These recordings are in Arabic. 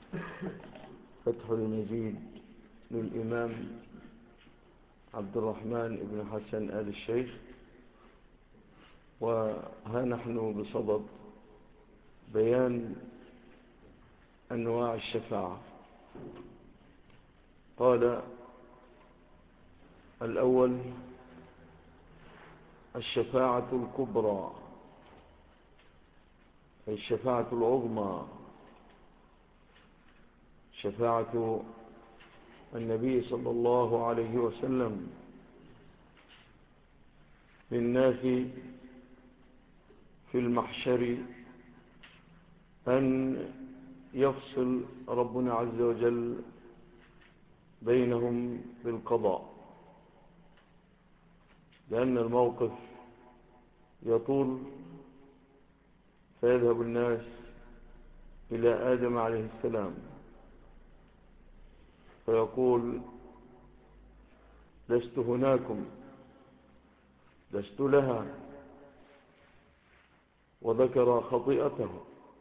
فتح المجيد للإمام عبد الرحمن بن حسن آل الشيخ. وها نحن بصدد بيان أنواع الشفاعة. قال الأول: الشفاعة الكبرى، أي الشفاعة العظمى، شفاعة النبي صلى الله عليه وسلم للناس في المحشر، أن يفصل ربنا عز وجل بينهم بالقضاء، لأن الموقف يطول، فيذهب الناس إلى آدم عليه السلام فيقول: لست هناكم، لست لها، وذكر خطيئته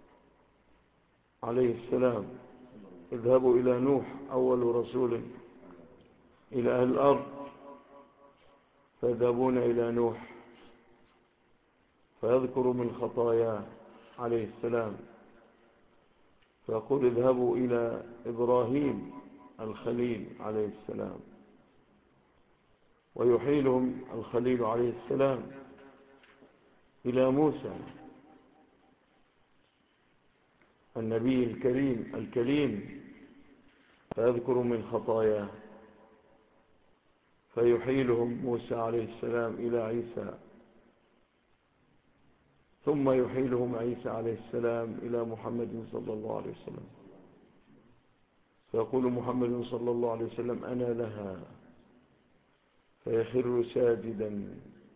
عليه السلام. اذهبوا إلى نوح أول رسول إلى أهل الأرض، فيذهبون إلى نوح فيذكر من خطاياه عليه السلام، فيقول: اذهبوا إلى إبراهيم الخليل عليه السلام، ويحيلهم الخليل عليه السلام إلى موسى النبي الكريم فيذكر من خطاياه، فيحيلهم موسى عليه السلام إلى عيسى، ثم يحيلهم عيسى عليه السلام إلى محمد صلى الله عليه وسلم، فيقول محمد صلى الله عليه وسلم: أنا لها، فيخر ساجدا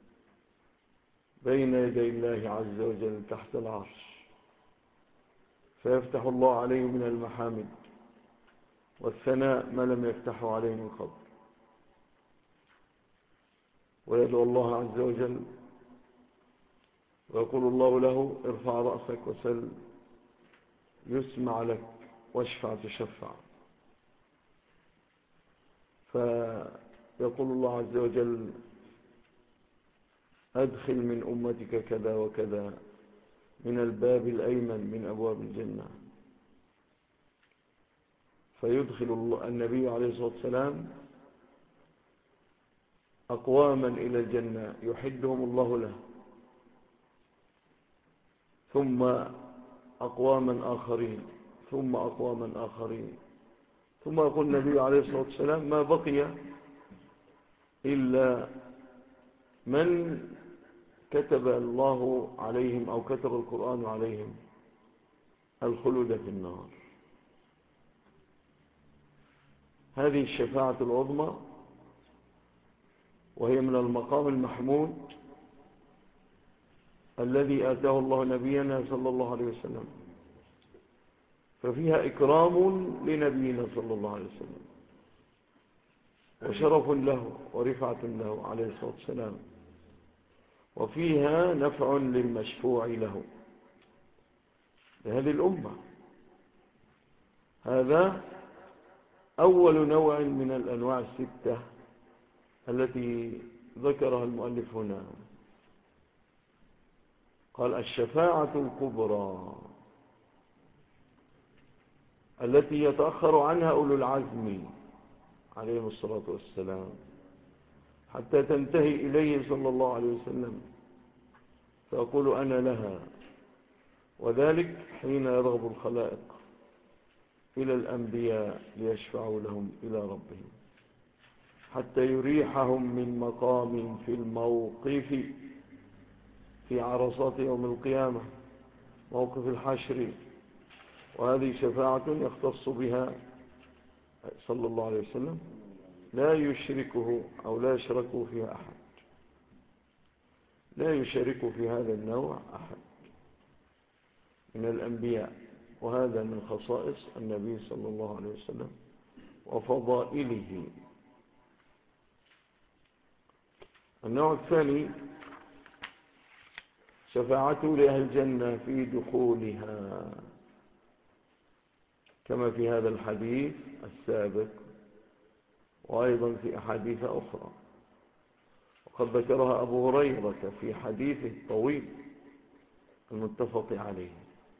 بين يدي الله عز وجل تحت العرش، فيفتح الله عليه من المحامد والثناء ما لم يفتحه عليه من قبل، ويدعو الله عز وجل، ويقول الله له: ارفع رأسك وسل يسمع لك، واشفع تشفع. فيقول الله عز وجل: أدخل من أمتك كذا وكذا من الباب الأيمن من أبواب الجنة، فيدخل النبي عليه الصلاة والسلام أقواما إلى الجنة يحدهم الله له، ثم أقواما آخرين، ثم أقواما آخرين، ثم يقول النبي عليه الصلاة والسلام: ما بقي إلا من كتب الله عليهم أو كتب القرآن عليهم الخلود في النار. هذه الشفاعة العظمى، وهي من المقام المحمود الذي آتاه الله نبينا صلى الله عليه وسلم، ففيها إكرام لنبينا صلى الله عليه وسلم، وشرف له ورفعة له عليه الصلاة والسلام، وفيها نفع للمشفوع له لهذه الأمة. هذا أول نوع من الأنواع الستة التي ذكرها المؤلف هنا. قال: الشفاعة الكبرى التي يتأخر عنها أولو العزم عليهم الصلاة والسلام حتى تنتهي إليه صلى الله عليه وسلم، فيقول: أنا لها. وذلك حين يرغب الخلائق إلى الأنبياء ليشفعوا لهم إلى ربهم، حتى يريحهم من مقام في الموقف في عرصات يوم القيامة، موقف الحشر. وهذه شفاعة يختص بها صلى الله عليه وسلم، لا يشركه أو لا يشركه فيها أحد، لا يشارك في هذا النوع أحد من الأنبياء. وهذا من خصائص النبي صلى الله عليه وسلم وفضائله. النوع الثاني: شفاعته لأهل الجنة في دخولها. كما في هذا الحديث السابق، وأيضا في أحاديث أخرى، وقد ذكرها أبو هريرة في حديثه الطويل المتفق عليه.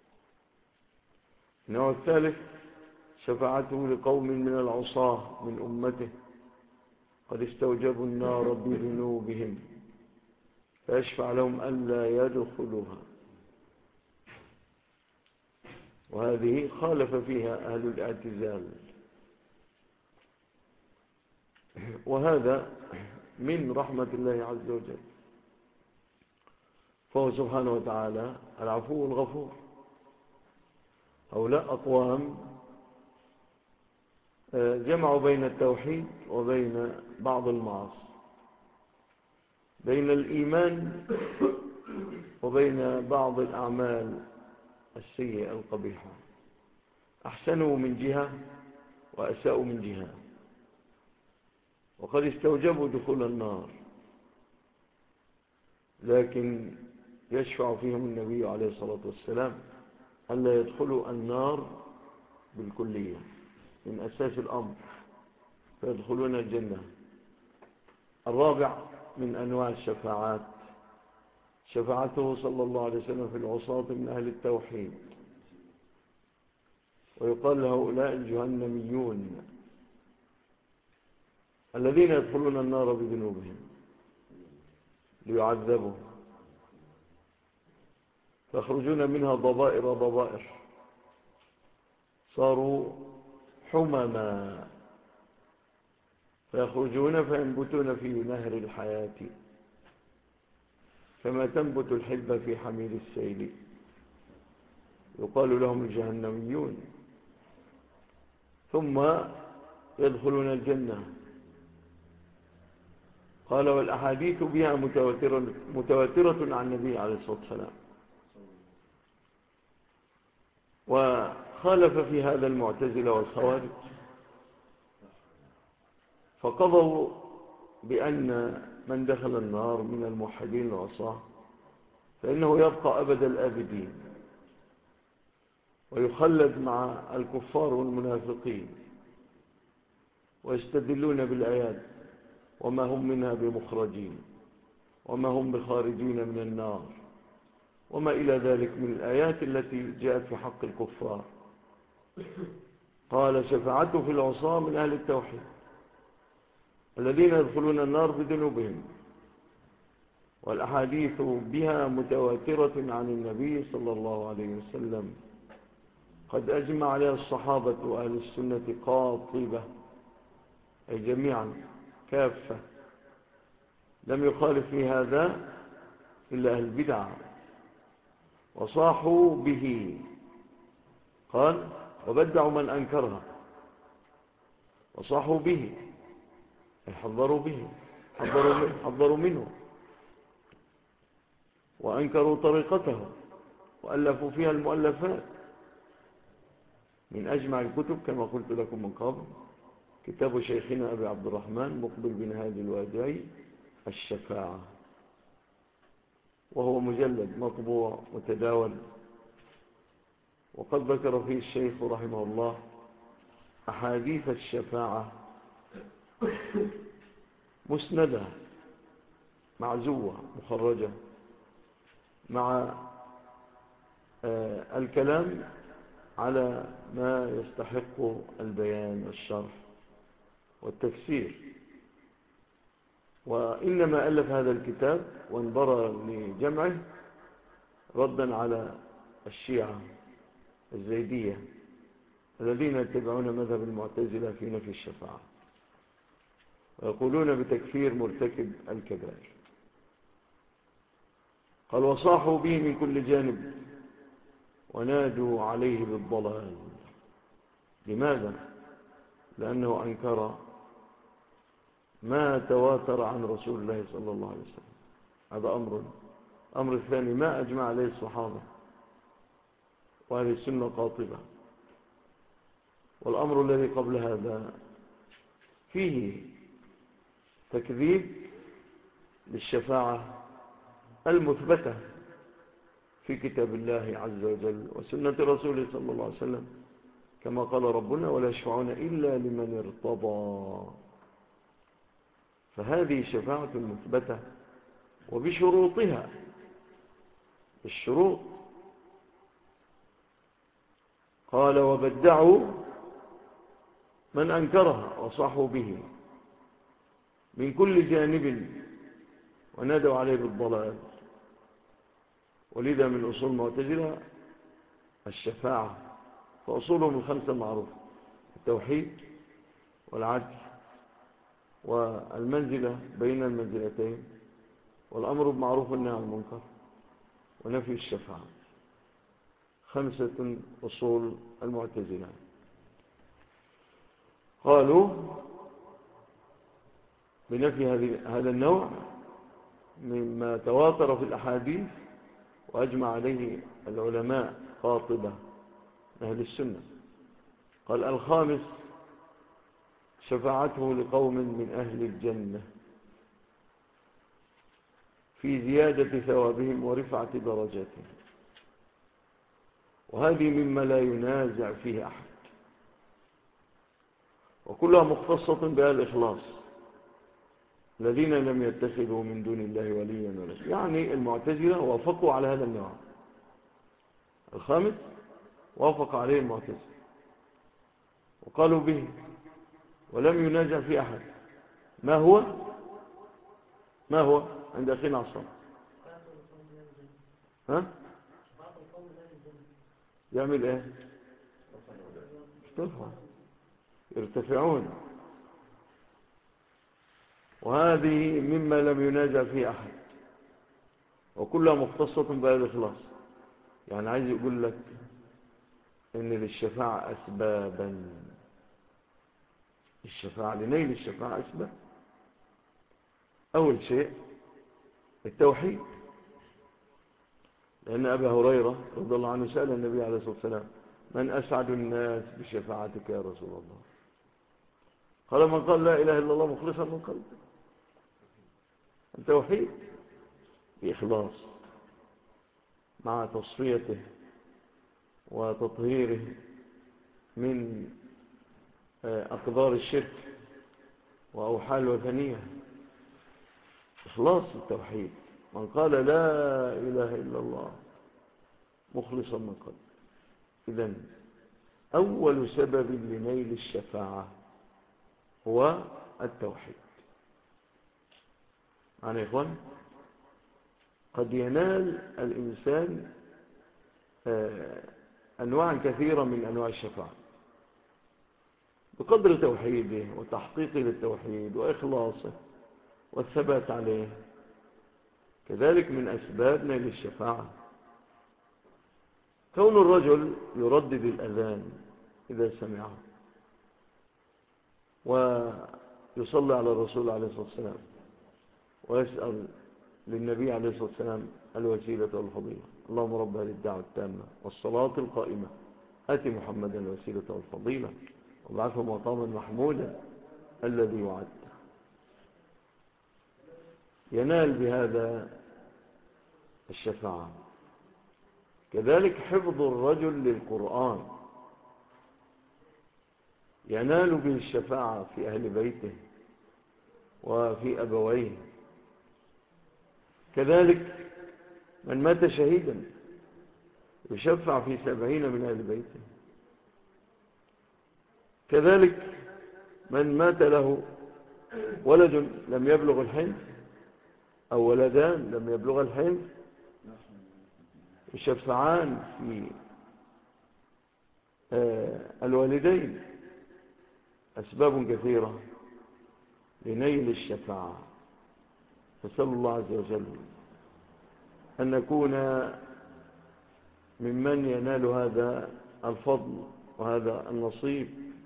النوع الثالث شفاعته لقوم من العصاة من أمته قد استوجبوا النار بذنوبهم فيشفع لهم ألا يدخلوها، وهذه خالف فيها أهل الاعتزال، وهذا من رحمة الله عز وجل، فهو سبحانه وتعالى العفو الغفور. هؤلاء أقوام جمعوا بين التوحيد وبين بعض المعاصي، بين الإيمان وبين بعض الأعمال السيئة القبيحة، أحسنوا من جهة وأساءوا من جهة، وقد استوجبوا دخول النار، لكن يشفع فيهم النبي عليه الصلاة والسلام ألا يدخلوا النار بالكلية من أساس الأمر، فيدخلون الجنة. الرابع من أنواع الشفاعات شفاعته صلى الله عليه وسلم في العصاة من أهل التوحيد، ويقال لهؤلاء الجهنميون الذين يدخلون النار بذنوبهم ليعذبوا، فيخرجون منها ضبائر ضبائر، صاروا حمما، فيخرجون فينبتون في نهر الحياة كما تنبت الحبة في حميل السيل، يقال لهم الجهنميون، ثم يدخلون الجنة. قال والأحاديث بها متواترة عن النبي عليه الصلاة والسلام. وخالف في هذا المعتزلة والخوارج، فقضوا بأن من دخل النار من الموحدين العصاة فإنه يبقى أبد الآبدين ويخلد مع الكفار والمنافقين، ويستدلون بالآيات وما هم منها بمخرجين وما هم بخارجين من النار وما إلى ذلك من الآيات التي جاءت في حق الكفار. قال شفاعته في العصاة من أهل التوحيد الذين يدخلون النار بذنوبهم، والأحاديث بها متواترة عن النبي صلى الله عليه وسلم، قد أجمع عليها الصحابة وأهل السنة قاطبة، أي جميعا كافة، لم يخالف في هذا إلا أهل البدع، وصاحوا به. قال وبدعوا من أنكرها، وصاحوا به أي حذروا به، حذروا منه، وأنكروا طريقته، وألفوا فيها المؤلفات. من أجمع الكتب كما قلت لكم من قبل كتاب شيخنا أبي عبد الرحمن مقبل بن هادي الوادعي الشفاعة، وهو مجلد مطبوع متداول، وقد ذكر فيه الشيخ رحمه الله أحاديث الشفاعة مسندة معزوة مخرجة مع الكلام على ما يستحق البيان والشرح والتفسير. وإنما ألف هذا الكتاب وانبرى لجمعه ردا على الشيعة الزيدية الذين يتبعون مذهب المعتزلة في نفي الشفاعة، ويقولون بتكفير مرتكب الكبائر. قال وصاحوا به من كل جانب ونادوا عليه بالضلال. لماذا؟ لأنه أنكر ما تواتر عن رسول الله صلى الله عليه وسلم، هذا أمر الثاني ما أجمع عليه الصحابة وأهل السنة قاطبة. والأمر الذي قبل هذا فيه تكذيب للشفاعة المثبتة في كتاب الله عز وجل وسنة رسوله صلى الله عليه وسلم، كما قال ربنا ولا يشفعون إلا لمن ارتضى. فهذه شفاعة مثبتة وبشروطها، الشروط. قال وبدعوا من أنكرها وصحوا به من كل جانب ونادوا عليه بالضلال. ولذا من أصول المعتزلة الشفاعة، فأصولهم الخمسة المعروفة: التوحيد والعدل والمنزلة بين المنزلتين والأمر بالمعروف والنهي عن المنكر ونفي الشفاعة. 5 أصول المعتزلة. قالوا بنفي هذا النوع مما تواتر في الأحاديث وأجمع عليه العلماء قاطبة أهل السنة. قال الخامس شفاعته لقوم من أهل الجنة في زيادة ثوابهم ورفعة درجاتهم، وهذه مما لا ينازع فيه أحد، وكلها مختصة بها الإخلاص الذين لم يتخذوا من دون الله وليا ولا شيء. يعني المعتزلة وافقوا على هذا النوع. الخامس وافق عليه المعتزلة وقالوا به ولم ينازع في أحد. ما هو عند أخينا عصام؟ ها؟ يعمل ايه؟ يرتفعون، وهذه مما لم ينازع فيه أحد وكلها مختصة بهذا الإخلاص. يعني عايز يقول لك إن للشفاعة أسبابا، الشفاعة لنيل الشفاعة أسباب. أول شيء التوحيد، لأن أبا هريرة رضي الله عنه سأل النبي عليه الصلاة والسلام من أسعد الناس بشفاعتك يا رسول الله؟ قال من قال لا إله إلا الله مخلصا من قلبه. التوحيد بإخلاص مع تصفيته وتطهيره من أقدار الشرك وأوحال الوثنية. إخلاص التوحيد، من قال لا إله إلا الله مخلصا من قلبه. إذن أول سبب لنيل الشفاعة هو التوحيد. معنى يا إخوان قد ينال الإنسان أنواع كثيرة من أنواع الشفاعة بقدر توحيده وتحقيقه للتوحيد وإخلاصه والثبات عليه. كذلك من أسباب نيل الشفاعة كون الرجل يردد الأذان إذا سمعه ويصلي على الرسول عليه الصلاة والسلام ويسأل للنبي عليه الصلاة والسلام الوسيلة والفضيلة. اللهم رب هذه الدعوة التامة والصلاة القائمة آت محمدا الوسيلة والفضيلة وابعثه مقاما محمودا الذي وعد. ينال بهذا الشفاعة. كذلك حفظ الرجل للقرآن ينال به الشفاعة في أهل بيته وفي أبويه. كذلك من مات شهيدا يشفع في 70 من أهل بيته. كذلك من مات له ولد لم يبلغ الحنث أو ولدان لم يبلغ الحنث يشفعان في الوالدين. أسباب كثيرة لنيل الشفاعة. فسأل الله عز وجل أن نكون ممن ينال هذا الفضل وهذا النصيب،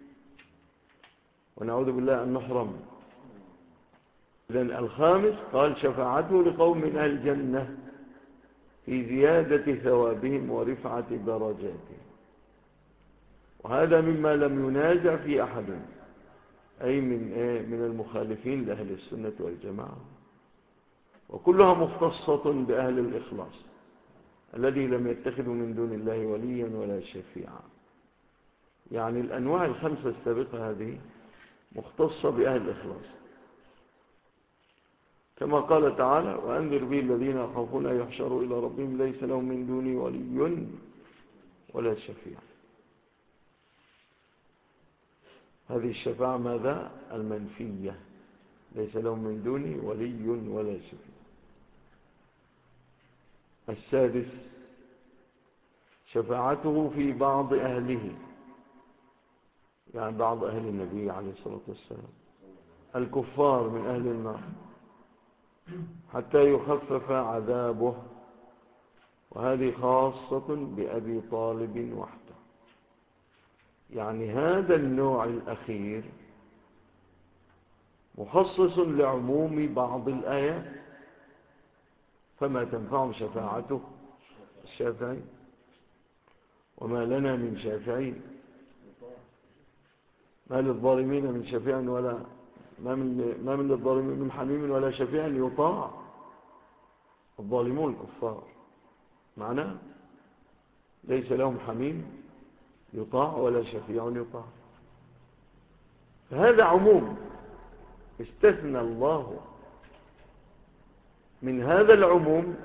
ونعوذ بالله أن نحرم. إذن الخامس قال شفاعته لقوم من أهل الجنة في زيادة ثوابهم ورفعة درجاتهم، وهذا مما لم ينازع في أحد، أي من المخالفين لأهل السنة والجماعة، وكلها مختصة بأهل الإخلاص الذي لم يتخذوا من دون الله وليا ولا شفيعا. يعني الأنواع الخمسة السابقة هذه مختصة بأهل الإخلاص، كما قال تعالى: وأنذر به الذين يخافون أن يحشروا إلى ربهم ليس لهم من دونه ولي ولا شفيع. هذه الشفاعة ماذا؟ المنفية، ليس لهم من دونه ولي ولا شفيع. السادس شفاعته في بعض أهله، يعني بعض أهل النبي عليه الصلاة والسلام الكفار من أهل النار حتى يخفف عذابه، وهذه خاصة بأبي طالب وحده. يعني هذا النوع الأخير مخصص لعموم بعض الآيات، فما تنفعهم شفاعته الشافعي، وما لنا من شافعين، ما للظالمين من شفيع ولا ما من للظالمين من حميم ولا شفيع يطاع. الظالمون الكفار معناه ليس لهم حميم يطاع ولا شفيع يطاع. فهذا عموم استثنى الله من هذا العموم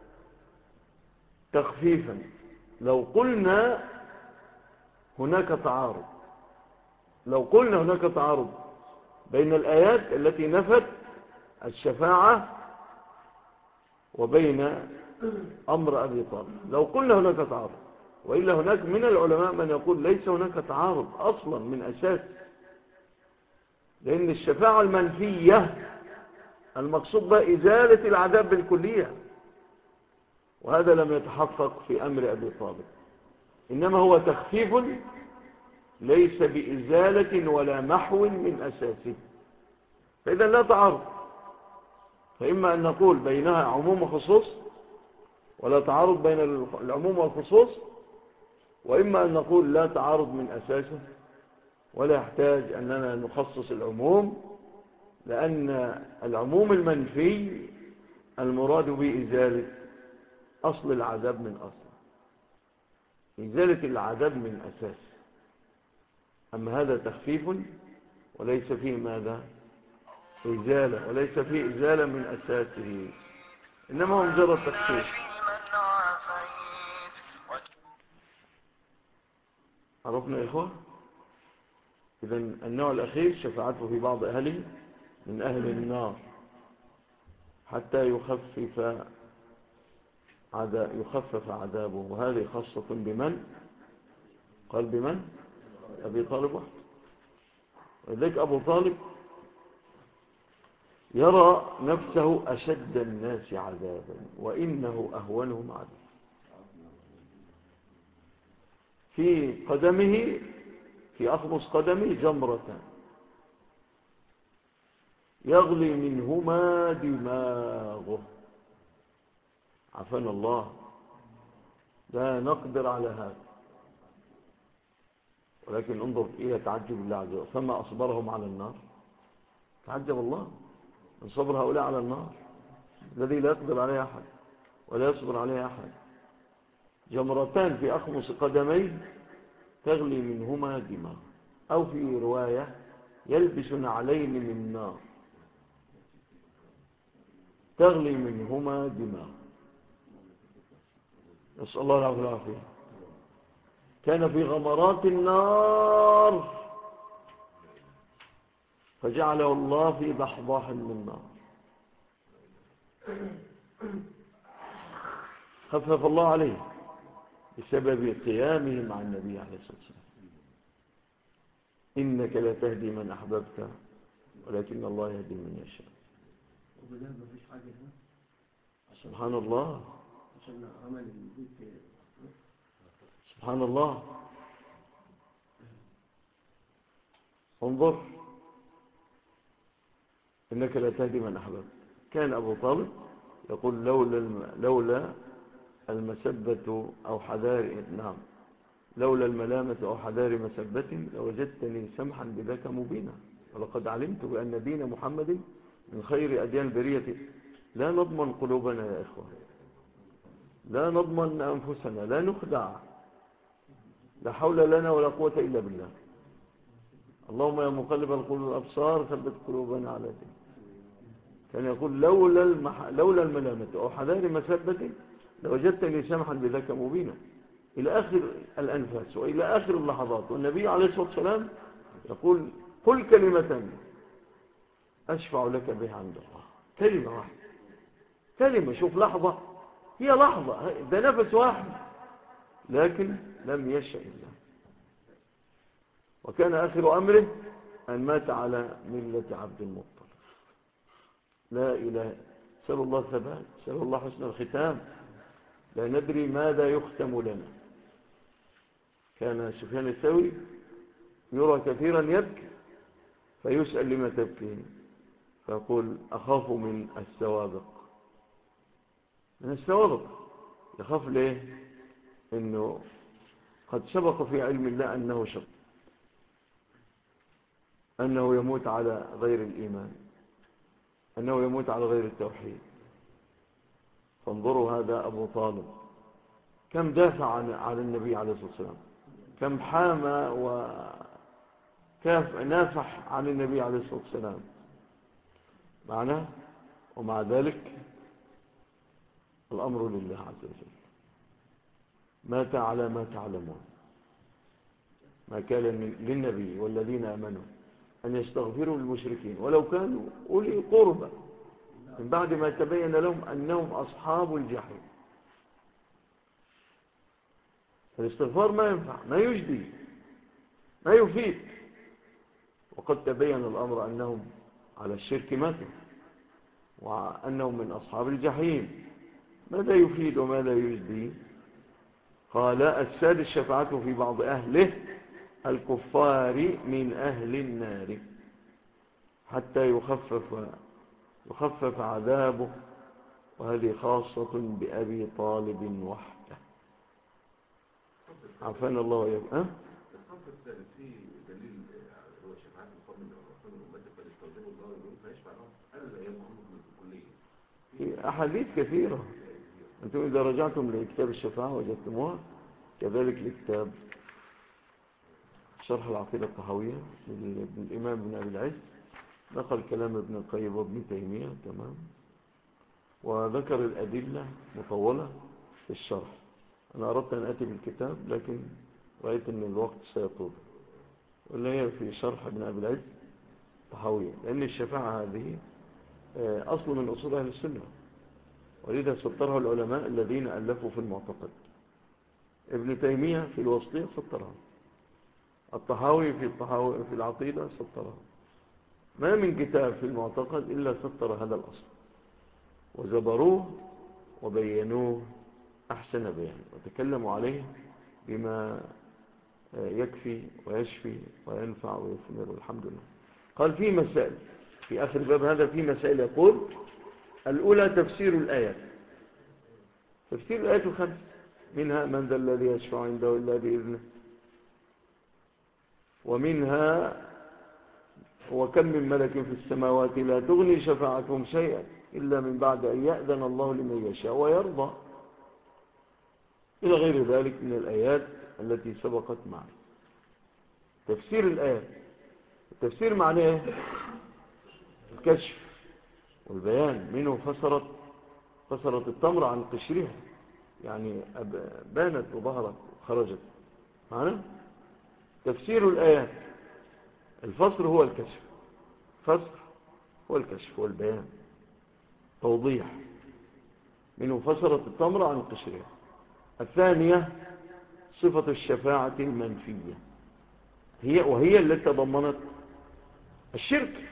تخفيفا. لو قلنا هناك تعارض، لو قلنا هناك تعارض بين الآيات التي نفت الشفاعة وبين أمر أبي طالب، لو قلنا هناك تعارض، وإلا هناك من العلماء من يقول ليس هناك تعارض أصلا من أساس، لأن الشفاعة المنفية المقصود بها إزالة العذاب بالكلية، وهذا لم يتحقق في أمر أبي طالب، إنما هو تخفيف ليس بإزالة ولا محو من أساسه. فإذا لا تعارض، فإما أن نقول بينها عموم وخصوص ولا تعارض بين العموم والخصوص، وإما أن نقول لا تعارض من أساسه ولا يحتاج أننا نخصص العموم، لأن العموم المنفي المراد به إزالة أصل العذاب من أصل، إزالة العذاب من أساس. أما هذا تخفيف وليس فيه ماذا؟ إزالة، وليس فيه إزالة من أساسه، إنما هو مجرد تخفيف. عرفنا يا إخوة؟ إذن النوع الأخير شفاعته في بعض أهله من أهل النار حتى يخفف عذابه، وهذه خاصة بمن؟ قال بمن؟ أبي طالب وحده. ولذلك أبو طالب يرى نفسه أشد الناس عذابا وإنه أهونهم عذابا. في قدمه، في أخمص قدمه جمرتان يغلي منهما دماغه، عفانا الله، لا نقدر على هذا. ولكن انظر إلى تعجب الله عز وجل، فما أصبرهم على النار. تعجب الله من صبر هؤلاء على النار الذي لا يقدر عليه أحد ولا يصبر عليه أحد. جمرتان في أخمص قدميه تغلي منهما دماغ، أو في رواية يلبس نعلين من نار تغلي منهما دماغ، نسأل الله العافية والعافية. كان في غمرات النار فجعله الله في ضحضاح من نار، خفف الله عليه بسبب قيامه مع النبي عليه الصلاة والسلام. إنك لا تهدي من أحببت ولكن الله يهدي من يشاء. سبحان الله، سبحان الله. انظر، إنك لا تهدي من أحببت. كان أبو طالب يقول لولا المسبة أو حذار، نعم، لولا الملامة أو حذار مسبة لوجدتني سمحا بذاك مبينا، ولقد علمت بأن دين محمد من خير أديان البرية. لا نضمن قلوبنا يا إخوة، لا نضمن أنفسنا، لا نخدع. لا حول لنا ولا قوة إلا بالله. اللهم يا مقلب القلوب والأبصار ثبت قلوبنا على دينك. كان يقول لولا الملامة أو حذار مسبة لوجدتني سمحا بذاك مبينا، إلى آخر الأنفاس وإلى آخر اللحظات. والنبي عليه الصلاة والسلام يقول قل كلمة أشفع لك بها عند الله. كلمة واحدة، كلمة، شوف، لحظة، هي لحظة، ده نفس واحد، لكن لم يشاء الله. وكان آخر أمره أن مات على ملة عبد المطلب. لا إله، سأل الله الثبات، سأل الله حسن الختام. لا ندري ماذا يختم لنا. كان سفيان الثوري يرى كثيرا يبكي، فيسأل لما تبكي، فيقول أخاف من السوابق. من السوابق، يخاف ليه؟ إنه قد سبق في علم الله أنه شق، أنه يموت على غير الإيمان، أنه يموت على غير التوحيد. فانظروا هذا أبو طالب كم دافع عن النبي عليه الصلاة والسلام، كم حامى نافح عن النبي عليه الصلاة والسلام معناه. ومع ذلك الأمر لله عز وجل. مات على ما تعلمون. ما كان للنبي والذين آمنوا أن يستغفروا للمشركين ولو كانوا أولي قربى من بعد ما تبين لهم أنهم أصحاب الجحيم. الاستغفار ما ينفع، ما يجدي، ما يفيد، وقد تبين الأمر أنهم على الشرك ماتوا وأنهم من أصحاب الجحيم. ماذا يفيد وماذا يجدي؟ قال السادس شفاعته في بعض أهله الكفار من أهل النار حتى يخفف عذابه، وهذه خاصة بأبي طالب وحده. عفانا الله وإياك. الصف الثالث فيه دليل هو شفاعة القوم الرسول والأمة فليستغفروا الله ويقولون فيشفع لهم. هذا لا يمكن بالكلية في أحاديث كثيرة. أنتم إذا رجعتم لكتاب الشفاعة وجدتموها، كذلك لكتاب شرح العقيدة الطحاوية للإمام ابن أبي العز، نقل كلام ابن القيم وابن تيمية تمام، وذكر الأدلة مطولة في الشرح. أنا أردت أن أتي بالكتاب لكن رأيت أن الوقت سيطول، واللي هي في شرح ابن أبي العز طحاوية، لأن الشفاعة هذه أصل من أصول أهل السنة، ولذا سطرها العلماء الذين ألفوا في المعتقد. ابن تيمية في الوسطية سطرها، الطحاوي في العقيدة سطرها. ما من كتاب في المعتقد إلا سطر هذا الأصل وزبروه وبينوه أحسن بيان، وتكلموا عليه بما يكفي ويشفي وينفع ويثمر، والحمد لله. قال في مسائل في آخر باب هذا، في مسائل يقول الأولى تفسير الآيات. تفسير الآيات 5 منها من ذا الذي يشفع عنده إلا بإذنه، ومنها وكم من ملك في السماوات لا تغني شفاعتهم شيئا إلا من بعد أن يأذن الله لمن يشاء ويرضى، إلى غير ذلك من الآيات التي سبقت معه. تفسير الآيات، التفسير معناه الكشف والبيان. منه فسرت التمر عن قشرها، يعني بانت وظهرت وخرجت معنا. تفسير الآيات، الفسر هو الكشف، فسر هو الكشف والبيان، توضيح. منه فسرت التمر عن قشرها. الثانية صفة الشفاعة المنفية، وهي التي تضمنت الشرك.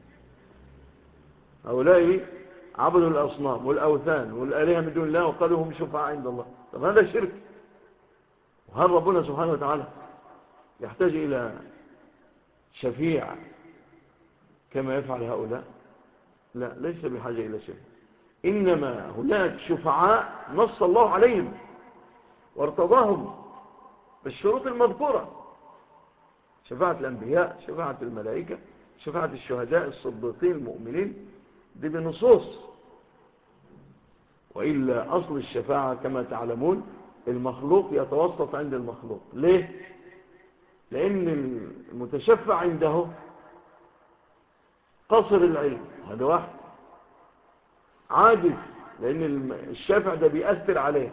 هؤلاء عبدوا الأصنام والأوثان والآلهة من دون الله وقالوا هم شفعاء عند الله. طب هذا شرك. وهل ربنا سبحانه وتعالى يحتاج إلى شفيع كما يفعل هؤلاء؟ لا، ليس بحاجة إلى شفيع. إنما هناك شفعاء نص الله عليهم وارتضاهم بالشروط المذكورة: شفاعة الأنبياء، شفاعة الملائكة، شفاعة الشهداء الصديقين المؤمنين، دي بنصوص. وإلا أصل الشفاعة كما تعلمون المخلوق يتوسط عند المخلوق. ليه؟ لأن المتشفع عنده قصر العلم، هذا واحد عاجز، لأن الشافع ده بيأثر عليه.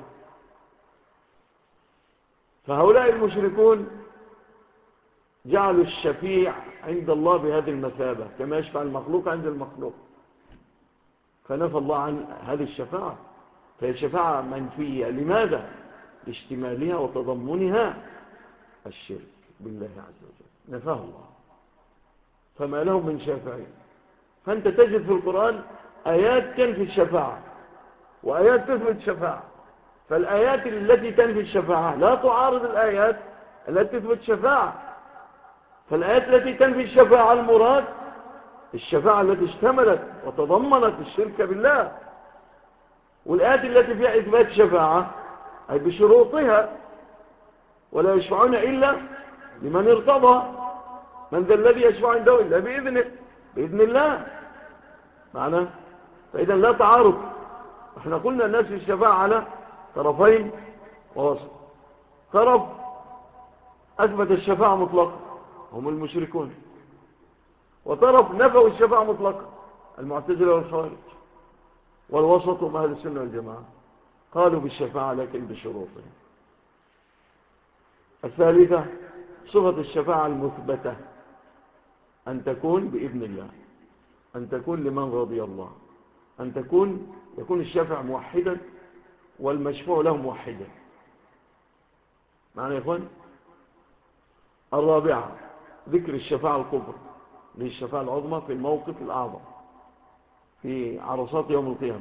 فهؤلاء المشركون جعلوا الشفيع عند الله بهذه المثابة كما يشفع المخلوق عند المخلوق، فنفى الله عن هذه الشفاعة، فهي شفاعة منفية. لماذا؟ لاشتمالها وتضمنها الشرك بالله عز وجل، نفاه الله، فما لهم من شافعين. فأنت تجد في القرآن آيات تنفي الشفاعة وآيات تثبت الشفاعة، فالآيات التي تنفي الشفاعة لا تعارض الآيات التي تثبت الشفاعة. فالآيات التي تنفي الشفاعة المراد الشفاعة التي اشتملت وتضمنت الشرك بالله، والآيات التي فيها إثبات الشفاعة أي بشروطها، ولا يشفعون إلا لمن ارتضى، من ذا الذي يشفع عنده إلا بإذنه، بإذن الله معنى. فإذا لا تعارض. احنا قلنا الناس في الشفاعة على طرفين ووسط. طرف أثبت الشفاعة مطلقا هم المشركون، وطرف نفوا الشفاعة مطلقا المعتزلة والخوارج، والوسط هم أهل السنة والجماعة قالوا بالشفاعة لكن بشروطها. الثالثة صفة الشفاعة المثبتة، أن تكون بإذن الله، أن تكون لمن رضي الله، أن يكون الشافع موحدا والمشفوع له موحدا. معنى يا إخوان؟ الرابعة ذكر الشفاعة الكبرى، للشفاعة العظمى في الموقف الأعظم في عرصات يوم القيامة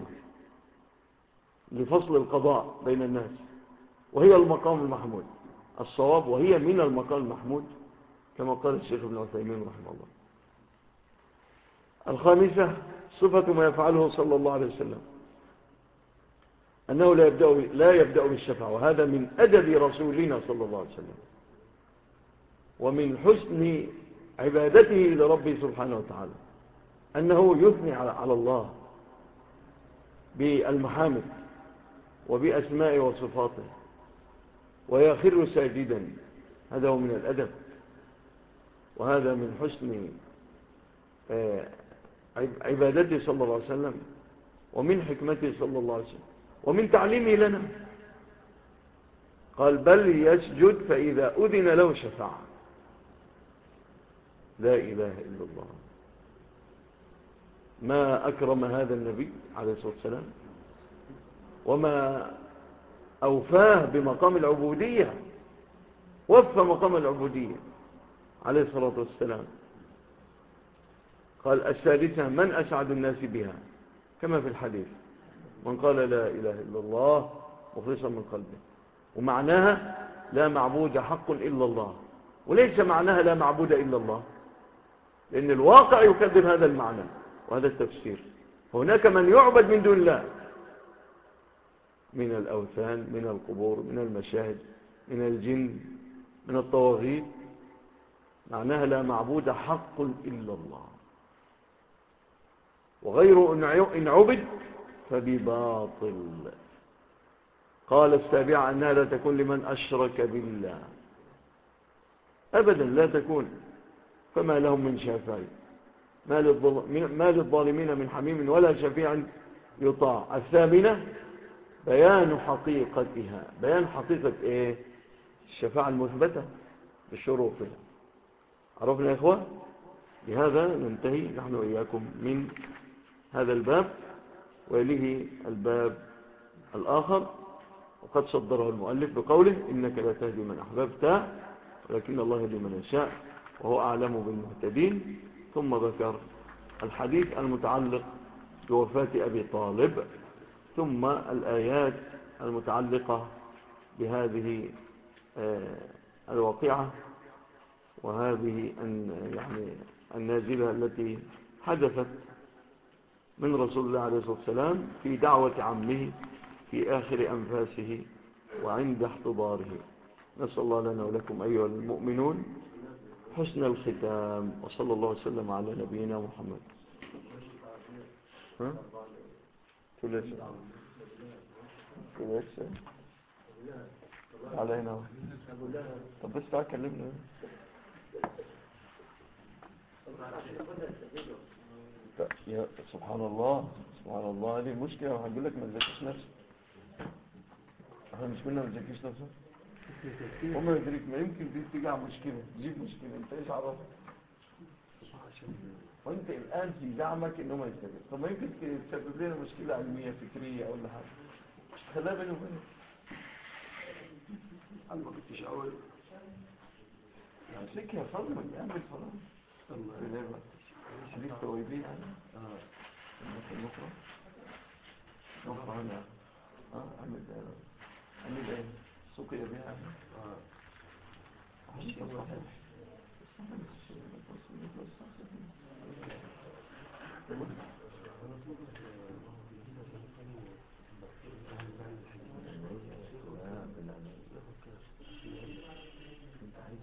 لفصل القضاء بين الناس، وهي المقام المحمود الصواب، وهي من المقام المحمود كما قال الشيخ ابن عثيمين رحمه الله. الخامسة صفة ما يفعله صلى الله عليه وسلم، أنه لا يبدأ بالشفاعة، وهذا من أدب رسولنا صلى الله عليه وسلم ومن حسن عبادته لربه سبحانه وتعالى، أنه يثني على الله بالمحامد وبأسماء وصفاته ويخر ساجدا. هذا هو من الأدب، وهذا من حسن عبادته صلى الله عليه وسلم ومن حكمته صلى الله عليه وسلم ومن تعليمه لنا. قال بل يسجد فإذا أذن له شفاعة. لا إله إلا الله، ما أكرم هذا النبي عليه الصلاة والسلام وما أوفاه بمقام العبودية، وفى مقام العبودية عليه الصلاة والسلام. قال السادسة من أسعد الناس بها، كما في الحديث من قال لا إله إلا الله مخلصا من قلبه، ومعناها لا معبود حق إلا الله، وليس معناها لا معبود إلا الله، لأن الواقع يكذب هذا المعنى وهذا التفسير. هناك من يعبد من دون الله، من الأوثان، من القبور، من المشاهد، من الجن، من الطواغيت، معناها لا معبود حق إلا الله، وغيره إن عبد فبباطل. قال السابعة أنها لا تكون لمن أشرك بالله، أبدا لا تكون، فما لهم من شافعي، ما للظالمين من حميم ولا شفيع يطاع. الثامنة بيان حقيقتها، بيان حقيقة إيه؟ الشفاعة المثبتة بشروطها. عرفنا يا إخوة؟ بهذا ننتهي نحن وإياكم من هذا الباب، ويليه الباب الآخر، وقد صدره المؤلف بقوله إنك لا تهدي من أحببت ولكن الله يهدي من يشاء وهو أعلم بالمهتدين. ثم ذكر الحديث المتعلق بوفاة أبي طالب، ثم الآيات المتعلقة بهذه الواقعة وهذه يعني النازلة التي حدثت من رسول الله عليه الصلاة والسلام في دعوة عمه في آخر أنفاسه وعند احتضاره. نسأل الله لنا ولكم أيها المؤمنون حسن الختام، وصلى الله وسلم على نبينا محمد. ها؟ ثلاثة على هنا. طب بس تعال كلمنا. يا سبحان الله سبحان الله، هذه المشكلة. وهنقول لك ما تزكيش نفسك. احنا مش قلنا ما تزكيش نفسك؟ وما يدريك، ما يمكن دي تيجي على مشكلة، تجيب مشكلة، انت ايش عرفت؟ وانت الان في زعمك انه ما يستجيب. طب ما يمكن تسبب لنا مشكلة علمية فكرية ولا حاجة، مش تخليها بيني وبينك. أنا ما كنتش أقول امسك يا فضل، اعمل صلاة بالله. حديث تويبين يعني نقرأ هنا. اعمل ايه سقي بها حديث صحيح. انت عايز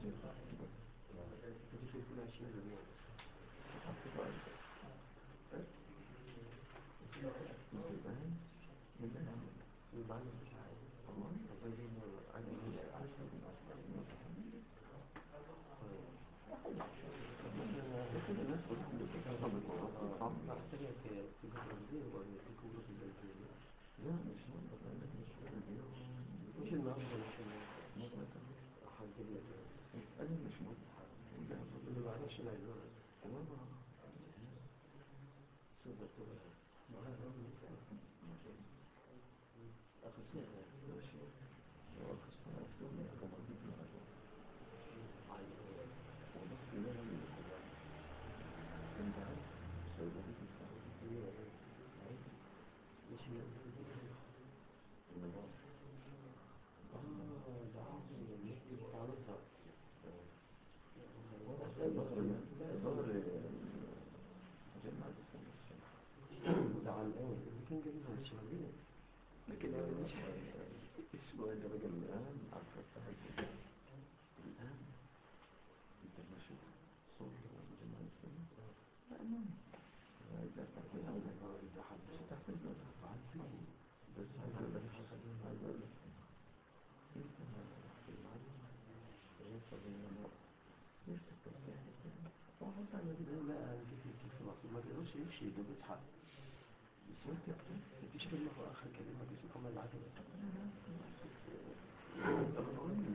لكن مش اسمه ده بقى الآن عارفة الآن انت ماشي صوت جماعة السنة تمام. إذا تحتاج إذا حدث تحتاج بس عايز أقول لك انت المعلم ليس بين ليس تستاهل واحد على لا كيف ما تقدرش يمشي ده بيتحق. بس انت مفيش كلمة في آخر كلمة باسم محمد العدل.